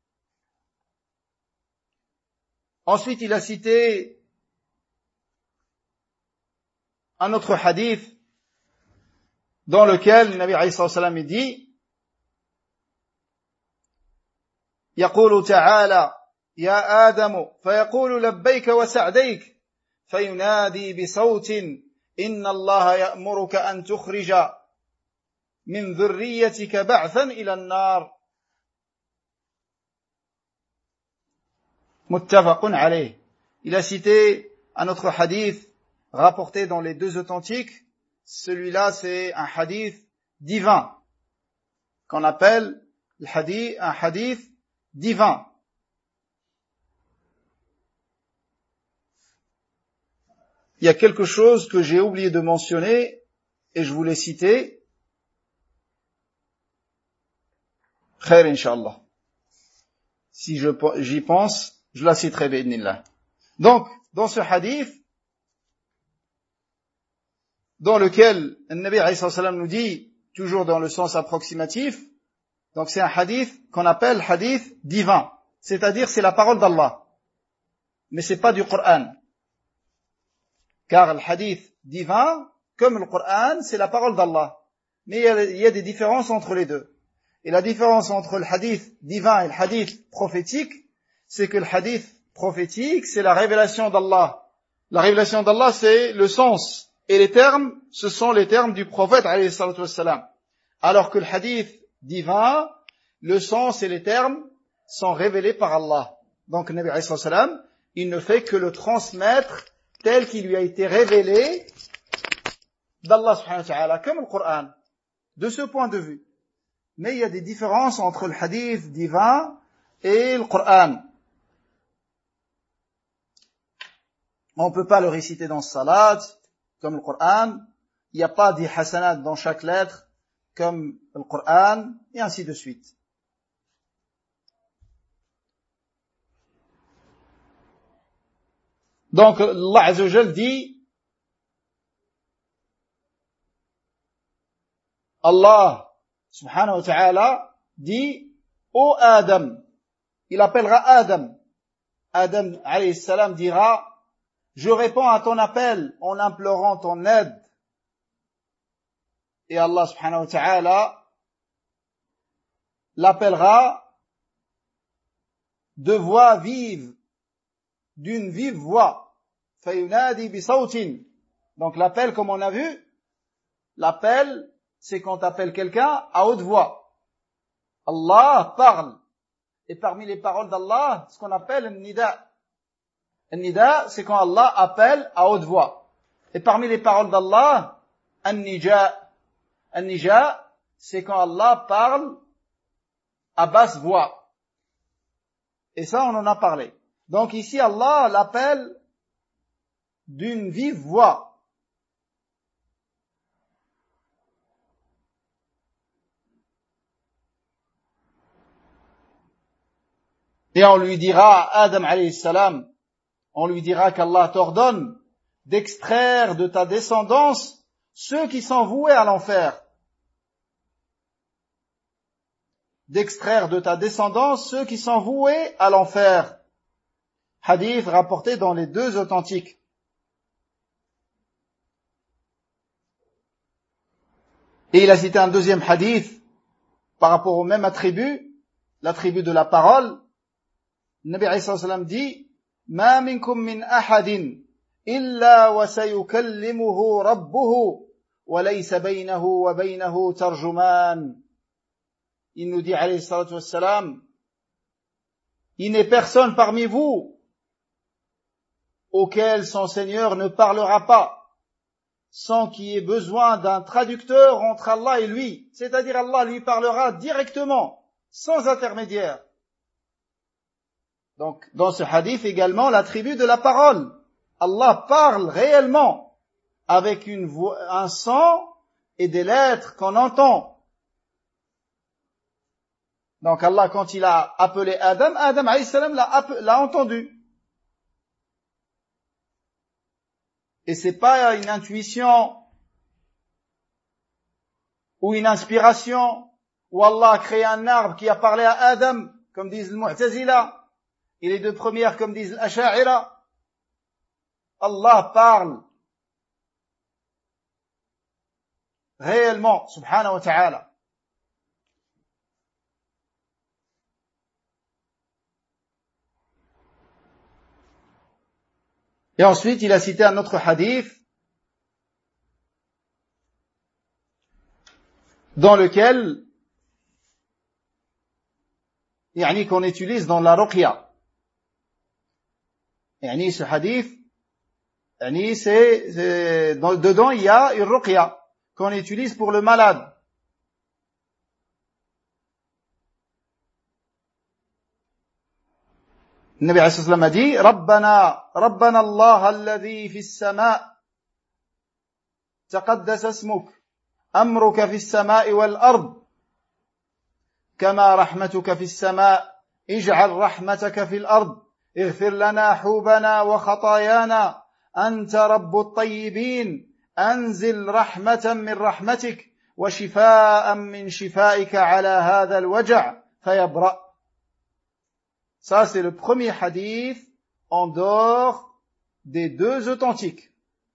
Ensuite, il a cité un autre hadith dans lequel le Nabi alayhi salam dit يقول تعالى يا آدم فيقول لبيك وسعديك فينادي بصوت إن الله يأمرك أن تخرج من ذريتك بعثا إلى النار متفق عليه. Il a cité un autre hadith rapporté dans les deux authentiques. Celui-là, c'est un hadith divin qu'on appelle le hadith, un hadith divin. Il y a quelque chose que j'ai oublié de mentionner et je voulais citer. Khair, Inch'Allah. Si je, j'y pense, je la citerai, bi'idhnillah. Donc, dans ce hadith, dans lequel le Nabi alayhi salam nous dit, toujours dans le sens approximatif, donc c'est un hadith qu'on appelle hadith divin. C'est-à-dire, c'est la parole d'Allah. Mais c'est pas du Coran. Car le hadith divin, comme le Coran, c'est la parole d'Allah. Mais il y, a, il y a des différences entre les deux. Et la différence entre le hadith divin et le hadith prophétique, c'est que le hadith prophétique, c'est la révélation d'Allah. La révélation d'Allah, c'est le sens. Et les termes, ce sont les termes du prophète, alayhi salatu wassalam. Alors que le hadith divin, le sens et les termes sont révélés par Allah. Donc, le Nabi alayhi salatu wassalam, il ne fait que le transmettre tel qu'il lui a été révélé d'Allah subhanahu wa ta'ala, comme le Coran, de ce point de vue. Mais il y a des différences entre le hadith divin et le Coran. On ne peut pas le réciter dans le salat, comme le Coran. Il n'y a pas des hasanat dans chaque lettre, comme le Coran, et ainsi de suite. Donc, Allah Azza wa Jal dit, Allah subhanahu wa ta'ala dit, ô Adam, il appellera Adam. Adam alayhi salam dira, je réponds à ton appel en implorant ton aide. Et Allah subhanahu wa ta'ala l'appellera de voix vive, d'une vive voix. Fayunadi bisawtin. Donc l'appel, comme on a vu, l'appel, c'est quand tu appelles quelqu'un à haute voix. Allah parle. Et parmi les paroles d'Allah, ce qu'on appelle un nida. Un nida, c'est quand Allah appelle à haute voix. Et parmi les paroles d'Allah, un nija. Un nija, c'est quand Allah parle à basse voix. Et ça, on en a parlé. Donc ici, Allah l'appelle d'une vive voix. Et on lui dira, Adam alayhi salam, on lui dira qu'Allah t'ordonne d'extraire de ta descendance ceux qui sont voués à l'enfer. D'extraire de ta descendance ceux qui sont voués à l'enfer. Hadith rapporté dans les deux authentiques. Et il a cité un deuxième hadith par rapport au même attribut, l'attribut de la parole. Le Nabi alayhi salam dit, ما منكم من أحد إلا وسيكلمه ربه وليس بينه وبينه ترجمان. Il nous dit alayhi salatu wassalam, il n'est personne parmi vous auquel son Seigneur ne parlera pas sans qu'il y ait besoin d'un traducteur entre Allah et lui. C'est-à-dire Allah lui parlera directement, sans intermédiaire. Donc, dans ce hadith également, l'attribut de la parole. Allah parle réellement avec une voix, un son et des lettres qu'on entend. Donc Allah, quand il a appelé Adam, Adam alayhi salam l'a, l'a entendu. Et c'est pas une intuition ou une inspiration où Allah a créé un arbre qui a parlé à Adam, comme disent les Mu'tazila, et les deux premières, comme disent les Asha'ira. Allah parle réellement, subhanahu wa ta'ala. Et ensuite, il a cité un autre hadith dans lequel, yani qu'on utilise dans la ruqya. Yani ce hadith, yani c'est, c'est dans, dedans il y a une ruqya qu'on utilise pour le malade. النبي عليه الصلاة والسلام a dit ربنا ربنا الله الذي في السماء تقدس اسمك أمرك في السماء والأرض كما رحمتك في السماء اجعل رحمتك في الأرض اغفر لنا حوبنا وخطايانا أنت رب الطيبين أنزل رحمة من رحمتك وشفاء من شفائك على هذا الوجع فيبرأ. Ça, c'est le premier hadith en dehors des deux authentiques.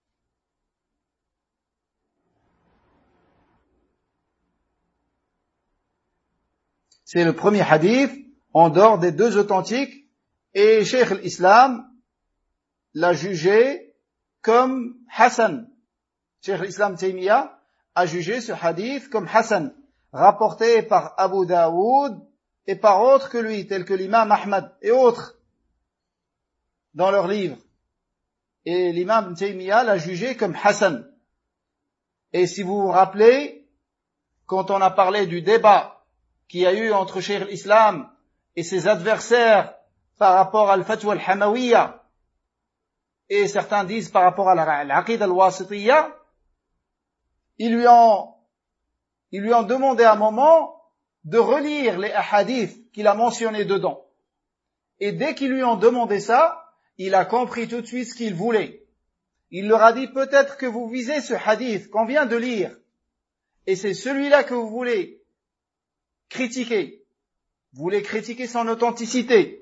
C'est le premier hadith en dehors des deux authentiques et Cheikh l'Islam l'a jugé comme Hassan. Cheikh l'Islam Taymiyyah a jugé ce hadith comme Hassan, rapporté par Abu Daoud et par autres que lui, tels que l'imam Ahmad et autres, dans leurs livres. Et l'imam Taymiyyah l'a jugé comme Hassan. Et si vous vous rappelez, quand on a parlé du débat qu'il y a eu entre Cheikh l'Islam et ses adversaires par rapport à al-Fatwa al-Hamawiyya, et certains disent par rapport à l'Aqid al-Wasitiyya, ils lui ont, ils lui ont demandé à un moment de relire les hadiths qu'il a mentionnés dedans. Et dès qu'ils lui ont demandé ça, il a compris tout de suite ce qu'il voulait. Il leur a dit, peut-être que vous visez ce hadith qu'on vient de lire, et c'est celui-là que vous voulez critiquer. Vous voulez critiquer son authenticité.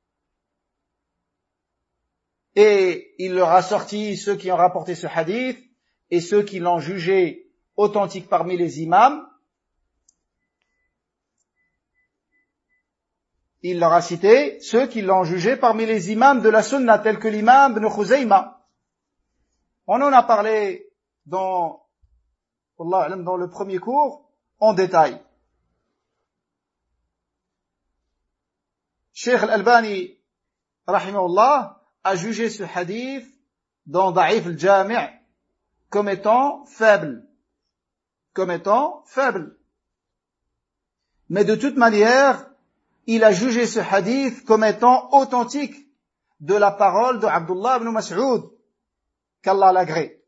Et il leur a sorti ceux qui ont rapporté ce hadith, et ceux qui l'ont jugé authentique parmi les imams. Il leur a cité ceux qui l'ont jugé parmi les imams de la sunna, tels que l'imam Ibn Khuzayma. On en a parlé dans, dans le premier cours en détail. Cheikh Al-Albani, rahimahullah, a jugé ce hadith dans Da'if al-Jami' comme étant faible. Comme étant faible. Mais de toute manière, il a jugé ce hadith comme étant authentique de la parole de Abdullah ibn Mas'ud, qu'Allah l'agrée.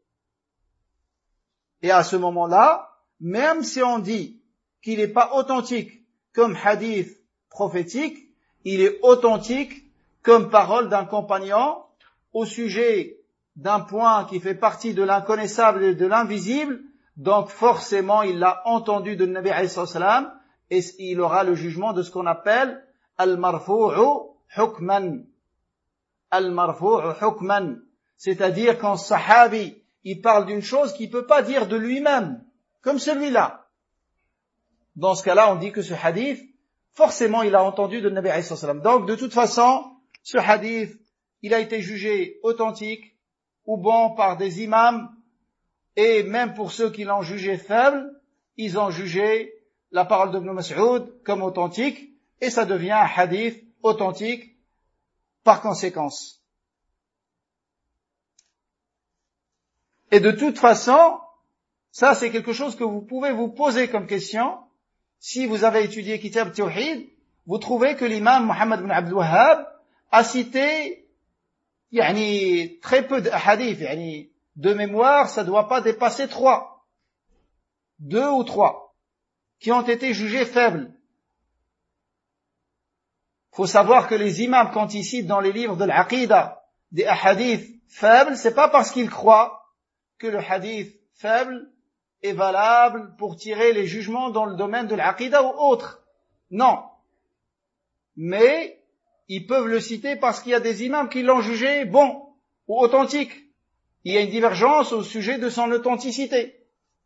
Et à ce moment-là, même si on dit qu'il n'est pas authentique comme hadith prophétique, il est authentique comme parole d'un compagnon au sujet d'un point qui fait partie de l'inconnaissable et de l'invisible, donc forcément il l'a entendu de Nabi alayhi salam, et il aura le jugement de ce qu'on appelle al-marfu'u hukman. Al-marfu'u hukman. C'est-à-dire quand sahabi, il parle d'une chose qu'il ne peut pas dire de lui-même, comme celui-là. Dans ce cas-là, on dit que ce hadith, forcément, il a entendu de Nabi alayhi salam. Donc, de toute façon, ce hadith, il a été jugé authentique ou bon par des imams, et même pour ceux qui l'ont jugé faible, ils ont jugé la parole d'Ibn Mas'ud comme authentique, et ça devient un hadith authentique par conséquence. Et de toute façon, ça c'est quelque chose que vous pouvez vous poser comme question. Si vous avez étudié Kitab Tawhid, vous trouvez que l'imam Muhammad ibn Abdul Wahhab a cité yani, très peu de hadiths, yani, de mémoire, ça ne doit pas dépasser trois, deux ou trois, qui ont été jugés faibles. faut savoir que les imams, quand ils citent dans les livres de l'Aqida des hadiths faibles, c'est pas parce qu'ils croient que le hadith faible est valable pour tirer les jugements dans le domaine de l'Aqida ou autre. Non. Mais ils peuvent le citer parce qu'il y a des imams qui l'ont jugé bon ou authentique. Il y a une divergence au sujet de son authenticité.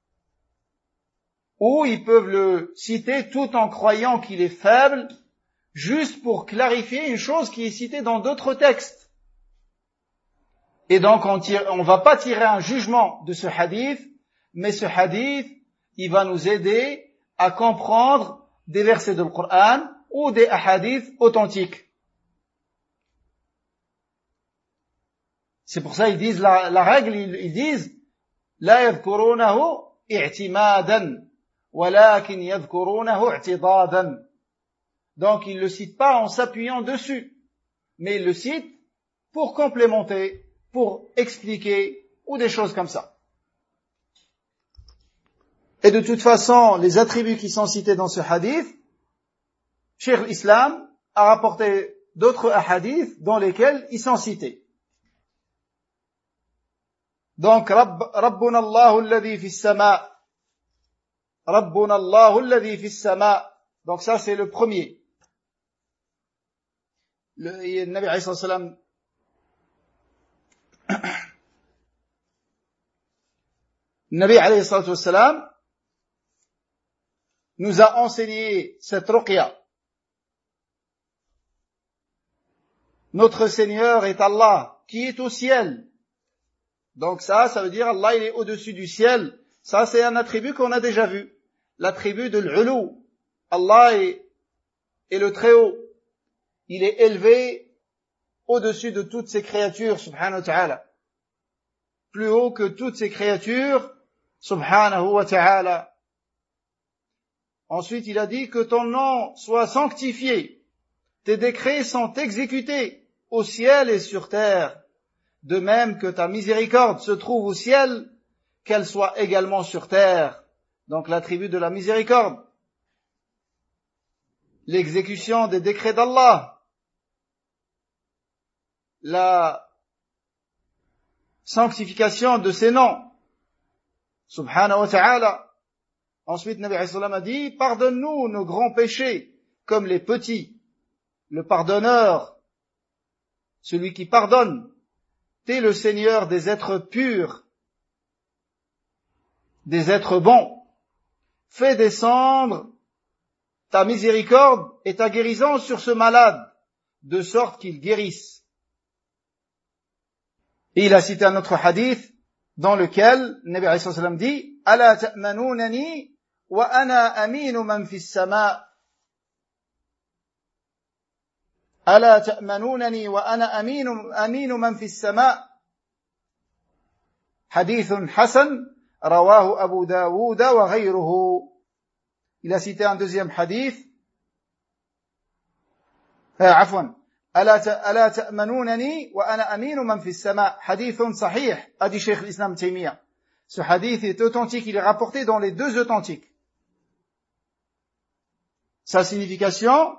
Ou ils peuvent le citer tout en croyant qu'il est faible, juste pour clarifier une chose qui est citée dans d'autres textes. Et donc on tire, on va pas tirer un jugement de ce hadith, mais ce hadith, il va nous aider à comprendre des versets du Coran ou des hadiths authentiques. C'est pour ça ils disent la, la règle, ils, ils disent la yadhkurunahu i'timadan walakin yadhkurunahu i'tidadan. Donc ils le citent pas en s'appuyant dessus, mais ils le citent pour complémenter, pour expliquer ou des choses comme ça. Et de toute façon, les attributs qui sont cités dans ce hadith, Cheikh l'Islam a rapporté d'autres hadiths dans lesquels ils sont cités. Donc, Rabbuna Allahu alladhi fi as-sama'. Rabbuna Allahu alladhi fi as-sama'. Donc ça, c'est le premier. Le, le Nabi alayhi salam Nabi alayhi salam nous a enseigné cette ruqya. Notre Seigneur est Allah, qui est au ciel. Donc ça, ça veut dire Allah, il est au-dessus du ciel. Ça, c'est un attribut qu'on a déjà vu. L'attribut de l'ulu. Allah est, est le Très-Haut. Il est élevé au-dessus de toutes ses créatures, subhanahu wa ta'ala. Plus haut que toutes ses créatures, subhanahu wa ta'ala. Ensuite, il a dit que ton nom soit sanctifié. Tes décrets sont exécutés au ciel et sur terre. De même que ta miséricorde se trouve au ciel, qu'elle soit également sur terre. Donc l'attribut de la miséricorde. L'exécution des décrets d'Allah. La sanctification de ses noms. Subhanahu wa ta'ala. Ensuite, Nabi alayhi salam a dit, pardonne-nous nos grands péchés, comme les petits. Le pardonneur, celui qui pardonne. T'es le Seigneur des êtres purs, des êtres bons. Fais descendre ta miséricorde et ta guérison sur ce malade, de sorte qu'il guérisse. Et il a cité un autre hadith dans lequel Nabi alayhi salam dit « Ala ta'manunani wa ana aminu man fi as-sama'. ألا تأمنونني وأنا أمين, أمين من في السماء. حديث حسن رواه أبو داود وغيره. Il a cité un deuxième hadith. آه عفوا ألا ألا تأمنونني وأنا أمين من في السماء. حديث صحيح, a dit Cheikh l'Islam Taymiyyah. Ce hadith est authentique, il est rapporté dans les deux authentiques. Sa signification: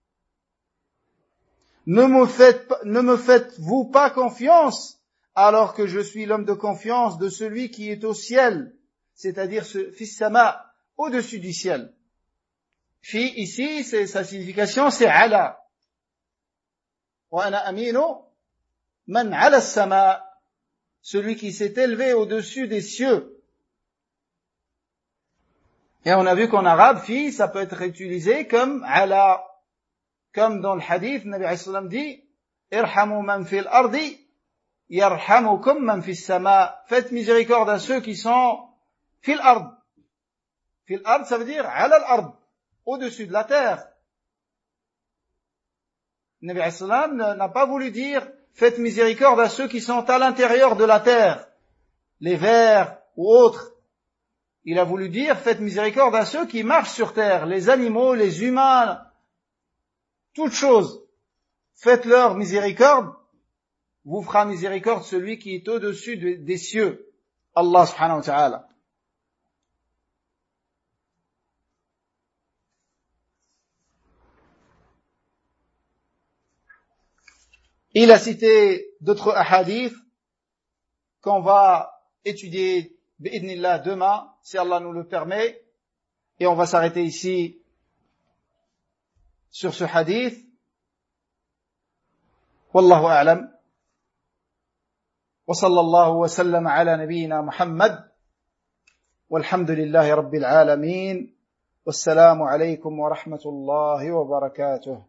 Ne me faites, ne me faites-vous pas confiance alors que je suis l'homme de confiance de celui qui est au ciel, c'est-à-dire ce fils sama, au-dessus du ciel. Fi, ici, c'est, sa signification, c'est ala. Wa ana aminu man ala as-sama, celui qui s'est élevé au-dessus des cieux. Et on a vu qu'en arabe, fi, ça peut être utilisé comme ala. Comme dans le hadith, Nabi alayhi salam dit irhamu man fil ardi yarhamukum man fis sama. Faites miséricorde à ceux qui sont fil ard. Fil ard, ça veut dire ala al-ard, au-dessus de la terre. Nabi alayhi salam n'a pas voulu dire faites miséricorde à ceux qui sont à l'intérieur de la terre, les vers ou autres. Il a voulu dire faites miséricorde à ceux qui marchent sur terre, les animaux, les humains, toutes choses. Faites-leur miséricorde, vous fera miséricorde celui qui est au-dessus de, des cieux, Allah subhanahu wa ta'ala. Il a cité d'autres hadiths qu'on va étudier bi'idhnillah demain, si Allah nous le permet, et on va s'arrêter ici sur ce hadith. Wallahu a'lam. Wa sallallahu wa sallam ala nabiyyina Muhammad. Walhamdulillahi rabbil alamin. Wassalamu alaykum wa rahmatullahi wa barakatuh.